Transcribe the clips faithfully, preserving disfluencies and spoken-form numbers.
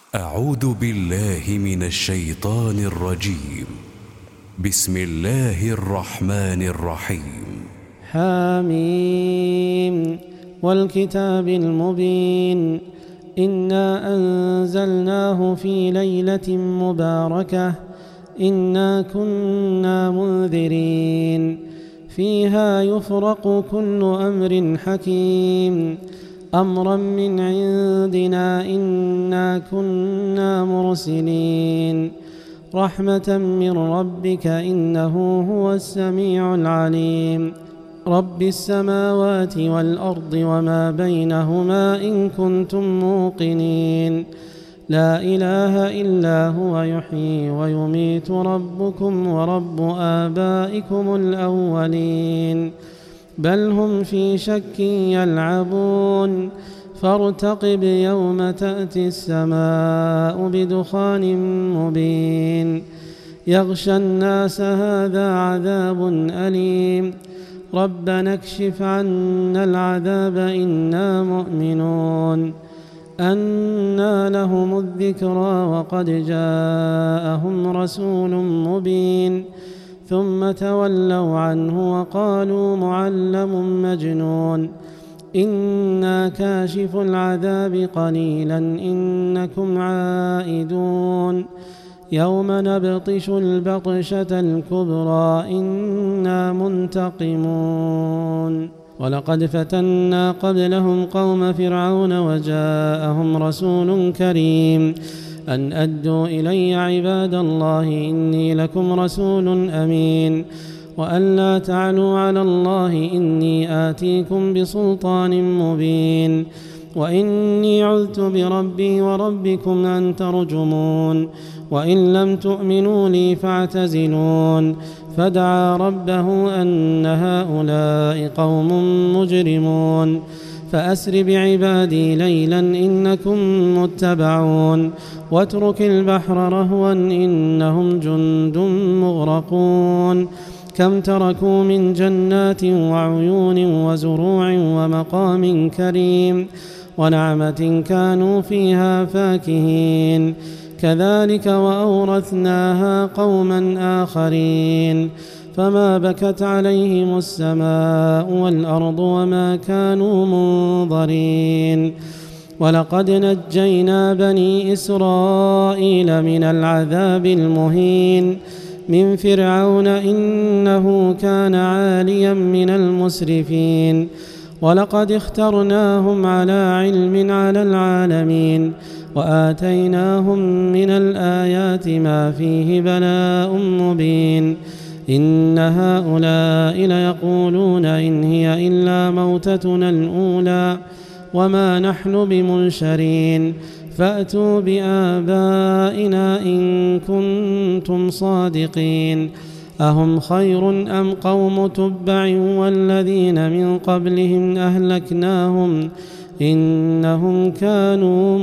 أعوذ بالله من الشيطان الرجيم. بسم الله الرحمن الرحيم. حميم والكتاب المبين إنا أنزلناه في ليلة مباركة إنا كنا منذرين فيها يفرق كل أمر حكيم أمرا من عندنا إنا كنا مرسلين رحمة من ربك إنه هو السميع العليم رب السماوات والأرض وما بينهما إن كنتم موقنين لا إله إلا هو يحيي ويميت ربكم ورب آبائكم الأولين بل هم في شك يلعبون فارتقب يوم تأتي السماء بدخان مبين يغشى الناس هذا عذاب أليم ربنا اكشف عنا العذاب إنا مؤمنون أنى لهم الذكرى وقد جاءهم رسول مبين ثم تولوا عنه وقالوا معلم مجنون إنا كاشف العذاب قليلا إنكم عائدون يوم نبطش البطشة الكبرى إنا منتقمون ولقد فتنا قبلهم قوم فرعون وجاءهم رسول كريم أن أدوا إلي عباد الله إني لكم رسول أمين وأن لا تعلوا على الله إني آتيكم بسلطان مبين وإني عذت بربي وربكم أن ترجمون وإن لم تؤمنوا لي فاعتزلون فدعا ربه أن هؤلاء قوم مجرمون فأسر بعبادي ليلا إنكم متبعون واترك البحر رهوا إنهم جند مغرقون كم تركوا من جنات وعيون وزروع ومقام كريم ونعمة كانوا فيها فاكهين كذلك وأورثناها قوما آخرين فما بكت عليهم السماء والأرض وما كانوا منظرين ولقد نجينا بني إسرائيل من العذاب المهين من فرعون إنه كان عاليا من المسرفين ولقد اخترناهم على علم على العالمين وآتيناهم من الآيات ما فيه بلاء مبين إن هؤلاء ليقولون إن هي إلا موتتنا الأولى وما نحن بمنشرين فأتوا بآبائنا إن كنتم صادقين أهم خير أم قوم تبع والذين من قبلهم أهلكناهم إنهم كانوا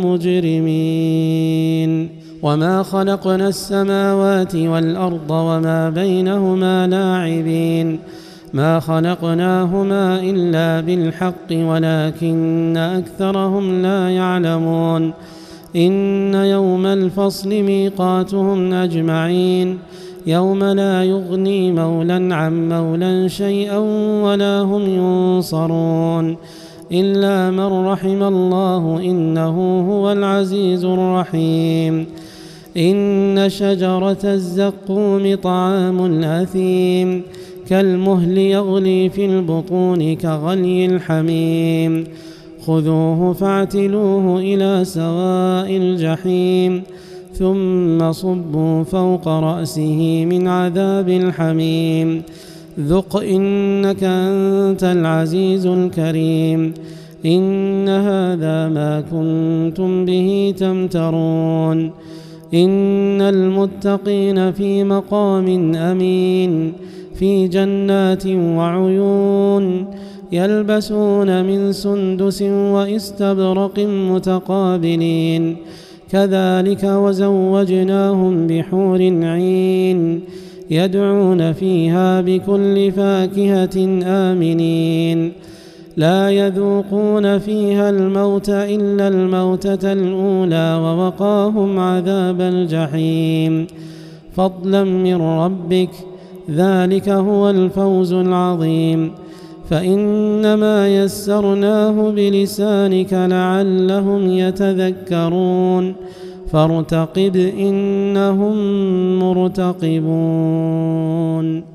مجرمين وما خلقنا السماوات والأرض وما بينهما لاعبين ما خلقناهما إلا بالحق ولكن أكثرهم لا يعلمون إن يوم الفصل ميقاتهم أجمعين يوم لا يغني مولى عن مولى شيئا ولا هم ينصرون إلا من رحم الله إنه هو العزيز الرحيم إن شجرة الزقوم طعام الأثيم كالمهل يغلي في البطون كغلي الحميم خذوه فاعتلوه إلى سواء الجحيم ثم صبوا فوق رأسه من عذاب الحميم ذق إنك أنت العزيز الكريم إن هذا ما كنتم به تمترون إن المتقين في مقام أمين في جنات وعيون يلبسون من سندس وإستبرق متقابلين كذلك وزوجناهم بحور عين يدعون فيها بكل فاكهة آمنين لا يذوقون فيها الموت إلا الموتة الأولى ووقاهم عذاب الجحيم فضلا من ربك ذلك هو الفوز العظيم فإنما يسرناه بلسانك لعلهم يتذكرون فارتقب إنهم مرتقبون.